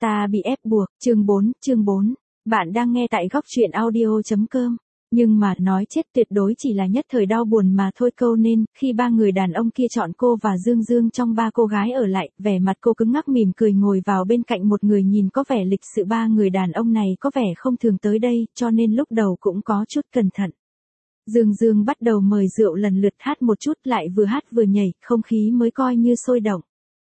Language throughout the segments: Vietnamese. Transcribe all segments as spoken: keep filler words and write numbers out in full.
Ta bị ép buộc, chương bốn, chương bốn. Bạn đang nghe tại góc truyện audio chấm com. Nhưng mà nói chết tuyệt đối chỉ là nhất thời đau buồn mà thôi câu nên, khi ba người đàn ông kia chọn cô và Dương Dương trong ba cô gái ở lại, vẻ mặt cô cứng ngắc mỉm cười ngồi vào bên cạnh một người nhìn có vẻ lịch sự. Ba người đàn ông này có vẻ không thường tới đây, cho nên lúc đầu cũng có chút cẩn thận. Dương Dương bắt đầu mời rượu lần lượt hát một chút, lại vừa hát vừa nhảy, không khí mới coi như sôi động.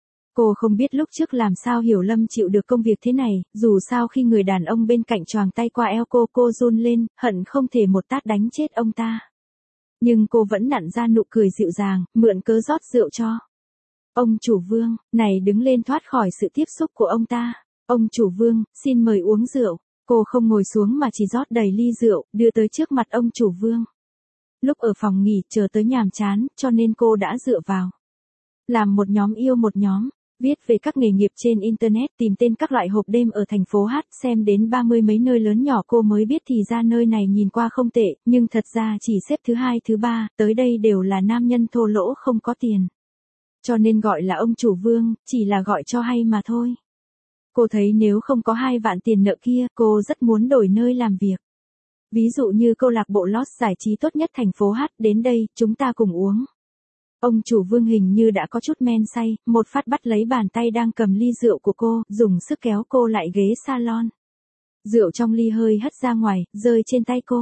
Cô không biết lúc trước làm sao Hiểu Lâm chịu được công việc thế này, dù sao khi người đàn ông bên cạnh choàng tay qua eo cô, cô run lên, hận không thể một tát đánh chết ông ta. Nhưng cô vẫn nặn ra nụ cười dịu dàng, mượn cớ rót rượu cho. Ông chủ Vương, này đứng lên thoát khỏi sự tiếp xúc của ông ta. Ông chủ Vương, xin mời uống rượu. Cô không ngồi xuống mà chỉ rót đầy ly rượu, đưa tới trước mặt ông chủ Vương. Lúc ở phòng nghỉ chờ tới nhàm chán, cho nên cô đã dựa vào. Làm một nhóm yêu một nhóm. Viết về các nghề nghiệp trên Internet, tìm tên các loại hộp đêm ở thành phố Hát, xem đến ba mươi mấy nơi lớn nhỏ cô mới biết thì ra nơi này nhìn qua không tệ, nhưng thật ra chỉ xếp thứ hai thứ ba, tới đây đều là nam nhân thô lỗ không có tiền. Cho nên gọi là ông chủ Vương, chỉ là gọi cho hay mà thôi. Cô thấy nếu không có hai vạn tiền nợ kia, cô rất muốn đổi nơi làm việc. Ví dụ như câu lạc bộ Lost giải trí tốt nhất thành phố Hát, đến đây, chúng ta cùng uống. Ông chủ Vương hình như đã có chút men say, một phát bắt lấy bàn tay đang cầm ly rượu của cô, dùng sức kéo cô lại ghế salon. Rượu trong ly hơi hất ra ngoài, rơi trên tay cô.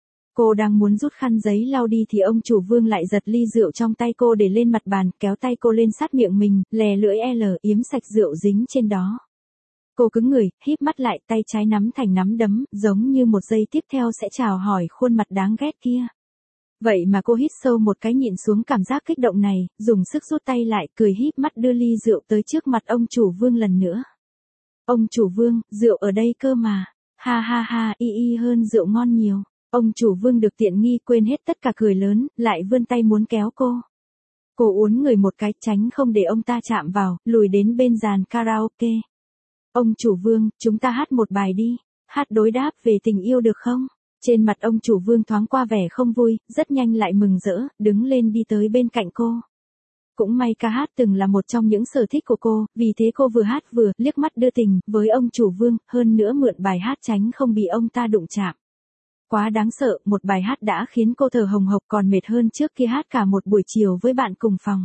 Cô đang muốn rút khăn giấy lau đi thì ông chủ Vương lại giật ly rượu trong tay cô để lên mặt bàn, kéo tay cô lên sát miệng mình, lè lưỡi L yếm sạch rượu dính trên đó. Cô cứng người, híp mắt lại, tay trái nắm thành nắm đấm, giống như một giây tiếp theo sẽ chào hỏi khuôn mặt đáng ghét kia. Vậy mà cô hít sâu một cái nhịn xuống cảm giác kích động này, dùng sức rút tay lại, cười híp mắt đưa ly rượu tới trước mặt ông chủ Vương lần nữa. Ông chủ Vương, rượu ở đây cơ mà. Ha ha ha, y y hơn rượu ngon nhiều. Ông chủ Vương được tiện nghi quên hết tất cả cười lớn, lại vươn tay muốn kéo cô. Cô uốn người một cái, tránh không để ông ta chạm vào, lùi đến bên dàn karaoke. Ông chủ Vương, chúng ta hát một bài đi. Hát đối đáp về tình yêu được không? Trên mặt ông chủ Vương thoáng qua vẻ không vui, rất nhanh lại mừng rỡ, đứng lên đi tới bên cạnh cô. Cũng may ca hát từng là một trong những sở thích của cô, vì thế cô vừa hát vừa liếc mắt đưa tình với ông chủ Vương, hơn nữa mượn bài hát tránh không bị ông ta đụng chạm. Quá đáng sợ, một bài hát đã khiến cô thở hồng hộc còn mệt hơn trước kia hát cả một buổi chiều với bạn cùng phòng.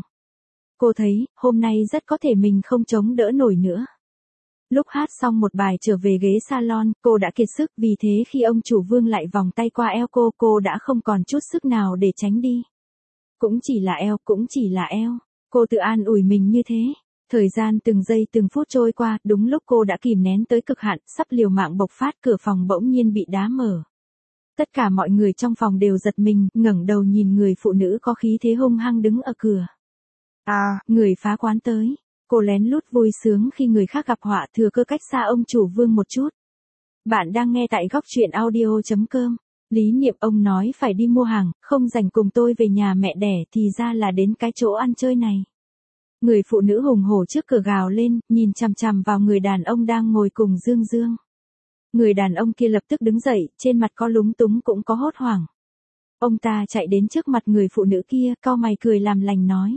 Cô thấy, hôm nay rất có thể mình không chống đỡ nổi nữa. Lúc hát xong một bài trở về ghế salon, cô đã kiệt sức, vì thế khi ông chủ Vương lại vòng tay qua eo cô, cô đã không còn chút sức nào để tránh đi. Cũng chỉ là eo, cũng chỉ là eo. Cô tự an ủi mình như thế. Thời gian từng giây từng phút trôi qua, đúng lúc cô đã kìm nén tới cực hạn, sắp liều mạng bộc phát, cửa phòng bỗng nhiên bị đá mở. Tất cả mọi người trong phòng đều giật mình, ngẩng đầu nhìn người phụ nữ có khí thế hung hăng đứng ở cửa. À, người phá quán tới. Cô lén lút vui sướng khi người khác gặp họa, thừa cơ cách xa ông chủ Vương một chút. Bạn đang nghe tại góc truyện audio chấm com. Lý Niệm ông nói phải đi mua hàng, không rảnh cùng tôi về nhà mẹ đẻ thì ra là đến cái chỗ ăn chơi này. Người phụ nữ hùng hổ trước cửa gào lên, nhìn chằm chằm vào người đàn ông đang ngồi cùng Dương Dương. Người đàn ông kia lập tức đứng dậy, trên mặt có lúng túng cũng có hốt hoảng. Ông ta chạy đến trước mặt người phụ nữ kia, cau mày cười làm lành nói.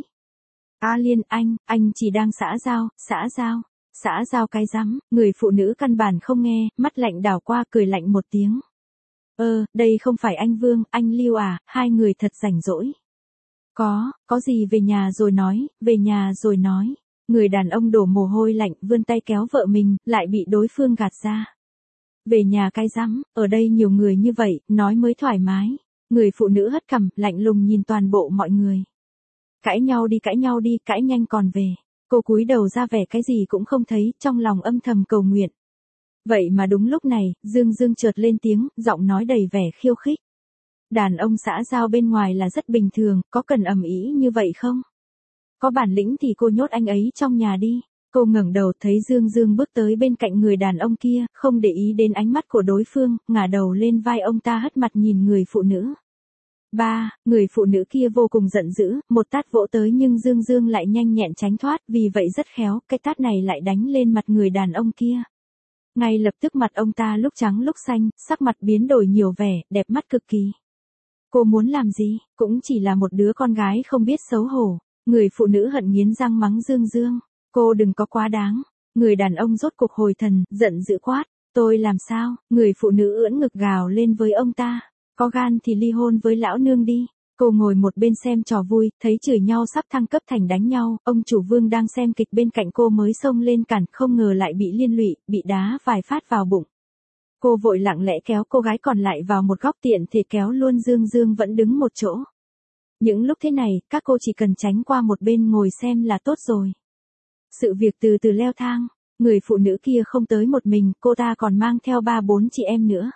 A Liên, anh, anh chỉ đang xã giao, xã giao, xã giao cái rắm, người phụ nữ căn bản không nghe, mắt lạnh đảo qua cười lạnh một tiếng. Ơ, đây không phải anh Vương, anh Lưu à, hai người thật rảnh rỗi. Có, có gì về nhà rồi nói, về nhà rồi nói. Người đàn ông đổ mồ hôi lạnh, vươn tay kéo vợ mình, lại bị đối phương gạt ra. Về nhà cái rắm, ở đây nhiều người như vậy, nói mới thoải mái. Người phụ nữ hất cằm, lạnh lùng nhìn toàn bộ mọi người. Cãi nhau đi cãi nhau đi, cãi nhanh còn về. Cô cúi đầu ra vẻ cái gì cũng không thấy, trong lòng âm thầm cầu nguyện. Vậy mà đúng lúc này, Dương Dương chợt lên tiếng, giọng nói đầy vẻ khiêu khích. Đàn ông xã giao bên ngoài là rất bình thường, có cần ầm ĩ như vậy không? Có bản lĩnh thì cô nhốt anh ấy trong nhà đi. Cô ngẩng đầu thấy Dương Dương bước tới bên cạnh người đàn ông kia, không để ý đến ánh mắt của đối phương, ngả đầu lên vai ông ta hất mặt nhìn người phụ nữ. Ba, người phụ nữ kia vô cùng giận dữ, một tát vỗ tới nhưng Dương Dương lại nhanh nhẹn tránh thoát, vì vậy rất khéo, cái tát này lại đánh lên mặt người đàn ông kia. Ngay lập tức mặt ông ta lúc trắng lúc xanh, sắc mặt biến đổi nhiều vẻ, đẹp mắt cực kỳ. Cô muốn làm gì, cũng chỉ là một đứa con gái không biết xấu hổ. Người phụ nữ hận nghiến răng mắng Dương Dương. Cô đừng có quá đáng. Người đàn ông rốt cuộc hồi thần, giận dữ quát. Tôi làm sao? Người phụ nữ ưỡn ngực gào lên với ông ta. Có gan thì ly hôn với lão nương đi. Cô ngồi một bên xem trò vui, thấy chửi nhau sắp thăng cấp thành đánh nhau, ông chủ Vương đang xem kịch bên cạnh cô mới xông lên cản, không ngờ lại bị liên lụy, bị đá vài phát vào bụng. Cô vội lặng lẽ kéo cô gái còn lại vào một góc tiện thể kéo luôn Dương Dương vẫn đứng một chỗ. Những lúc thế này, các cô chỉ cần tránh qua một bên ngồi xem là tốt rồi. Sự việc từ từ leo thang, người phụ nữ kia không tới một mình, cô ta còn mang theo ba bốn chị em nữa.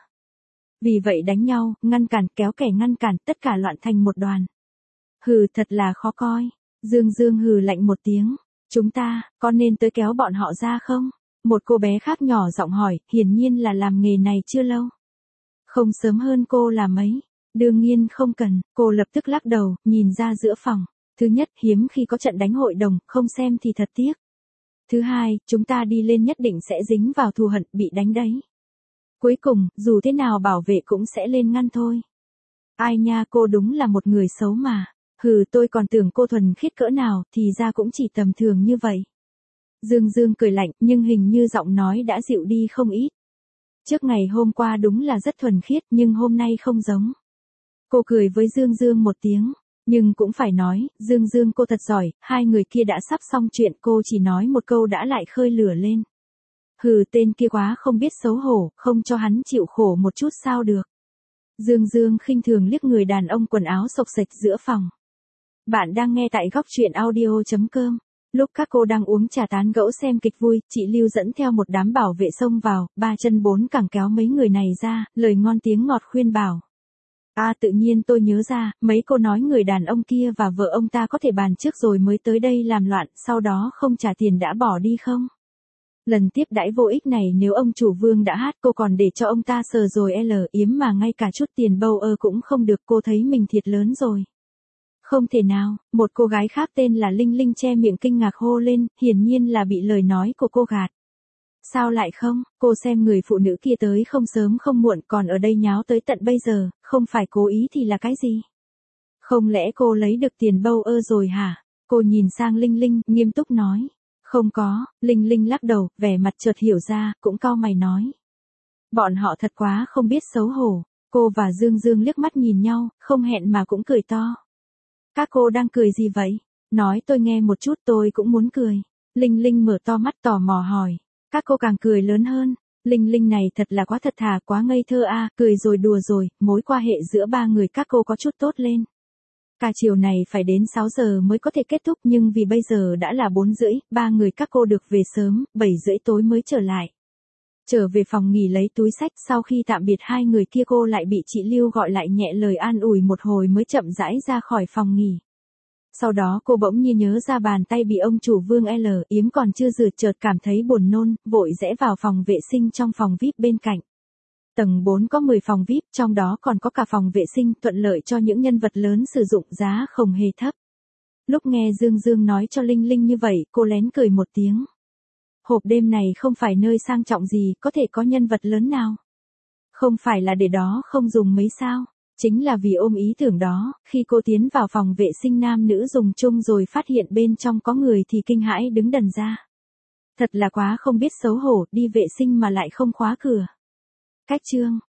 Vì vậy đánh nhau, ngăn cản, kéo kẻ ngăn cản, tất cả loạn thành một đoàn. Hừ, thật là khó coi. Dương Dương hừ lạnh một tiếng. Chúng ta, có nên tới kéo bọn họ ra không? Một cô bé khác nhỏ giọng hỏi, hiển nhiên là làm nghề này chưa lâu. Không sớm hơn cô là mấy. Đương nhiên không cần, cô lập tức lắc đầu, nhìn ra giữa phòng. Thứ nhất, hiếm khi có trận đánh hội đồng, không xem thì thật tiếc. Thứ hai, chúng ta đi lên nhất định sẽ dính vào thù hận, bị đánh đấy. Cuối cùng, dù thế nào bảo vệ cũng sẽ lên ngăn thôi. Ai nha, cô đúng là một người xấu mà. Hừ, tôi còn tưởng cô thuần khiết cỡ nào, thì ra cũng chỉ tầm thường như vậy. Dương Dương cười lạnh, nhưng hình như giọng nói đã dịu đi không ít. Trước ngày hôm qua đúng là rất thuần khiết, nhưng hôm nay không giống. Cô cười với Dương Dương một tiếng, nhưng cũng phải nói, Dương Dương cô thật giỏi, hai người kia đã sắp xong chuyện, cô chỉ nói một câu đã lại khơi lửa lên. Hừ, tên kia quá không biết xấu hổ, không cho hắn chịu khổ một chút sao được. Dương Dương khinh thường liếc người đàn ông quần áo xộc xệch giữa phòng. Bạn đang nghe tại góc truyện audio chấm com. Lúc các cô đang uống trà tán gẫu xem kịch vui, chị Lưu dẫn theo một đám bảo vệ xông vào, ba chân bốn cẳng kéo mấy người này ra, lời ngon tiếng ngọt khuyên bảo. À, tự nhiên tôi nhớ ra, mấy cô nói người đàn ông kia và vợ ông ta có thể bàn trước rồi mới tới đây làm loạn, sau đó không trả tiền đã bỏ đi không? Lần tiếp đãi vô ích này nếu ông chủ Vương đã hát cô còn để cho ông ta sờ rồi l yếm mà ngay cả chút tiền bâu ơ cũng không được, cô thấy mình thiệt lớn rồi. Không thể nào, một cô gái khác tên là Linh Linh che miệng kinh ngạc hô lên, hiển nhiên là bị lời nói của cô gạt. Sao lại không, cô xem người phụ nữ kia tới không sớm không muộn còn ở đây nháo tới tận bây giờ, không phải cố ý thì là cái gì? Không lẽ cô lấy được tiền bâu ơ rồi hả? Cô nhìn sang Linh Linh, nghiêm túc nói. Không có, Linh Linh lắc đầu, vẻ mặt chợt hiểu ra, cũng cau mày nói. Bọn họ thật quá không biết xấu hổ. Cô và Dương Dương liếc mắt nhìn nhau, không hẹn mà cũng cười to. Các cô đang cười gì vậy? Nói tôi nghe một chút, tôi cũng muốn cười. Linh Linh mở to mắt tò mò hỏi. Các cô càng cười lớn hơn. Linh Linh này thật là quá thật thà, quá ngây thơ a, à, cười rồi đùa rồi, mối quan hệ giữa ba người các cô có chút tốt lên. Cả chiều này phải đến sáu giờ mới có thể kết thúc nhưng vì bây giờ đã là bốn rưỡi, ba người các cô được về sớm, bảy rưỡi tối mới trở lại. Trở về phòng nghỉ lấy túi xách, sau khi tạm biệt hai người kia cô lại bị chị Lưu gọi lại nhẹ lời an ủi một hồi mới chậm rãi ra khỏi phòng nghỉ. Sau đó cô bỗng như nhớ ra bàn tay bị ông chủ Vương L yếm còn chưa rửa, chợt cảm thấy buồn nôn, vội rẽ vào phòng vệ sinh trong phòng vi ai pi bên cạnh. Tầng bốn có mười phòng vi ai pi, trong đó còn có cả phòng vệ sinh thuận lợi cho những nhân vật lớn sử dụng, giá không hề thấp. Lúc nghe Dương Dương nói cho Linh Linh như vậy, cô lén cười một tiếng. Hộp đêm này không phải nơi sang trọng gì, có thể có nhân vật lớn nào. Không phải là để đó không dùng mấy sao. Chính là vì ôm ý tưởng đó, khi cô tiến vào phòng vệ sinh nam nữ dùng chung rồi phát hiện bên trong có người thì kinh hãi đứng đần ra. Thật là quá không biết xấu hổ, đi vệ sinh mà lại không khóa cửa. Cách chương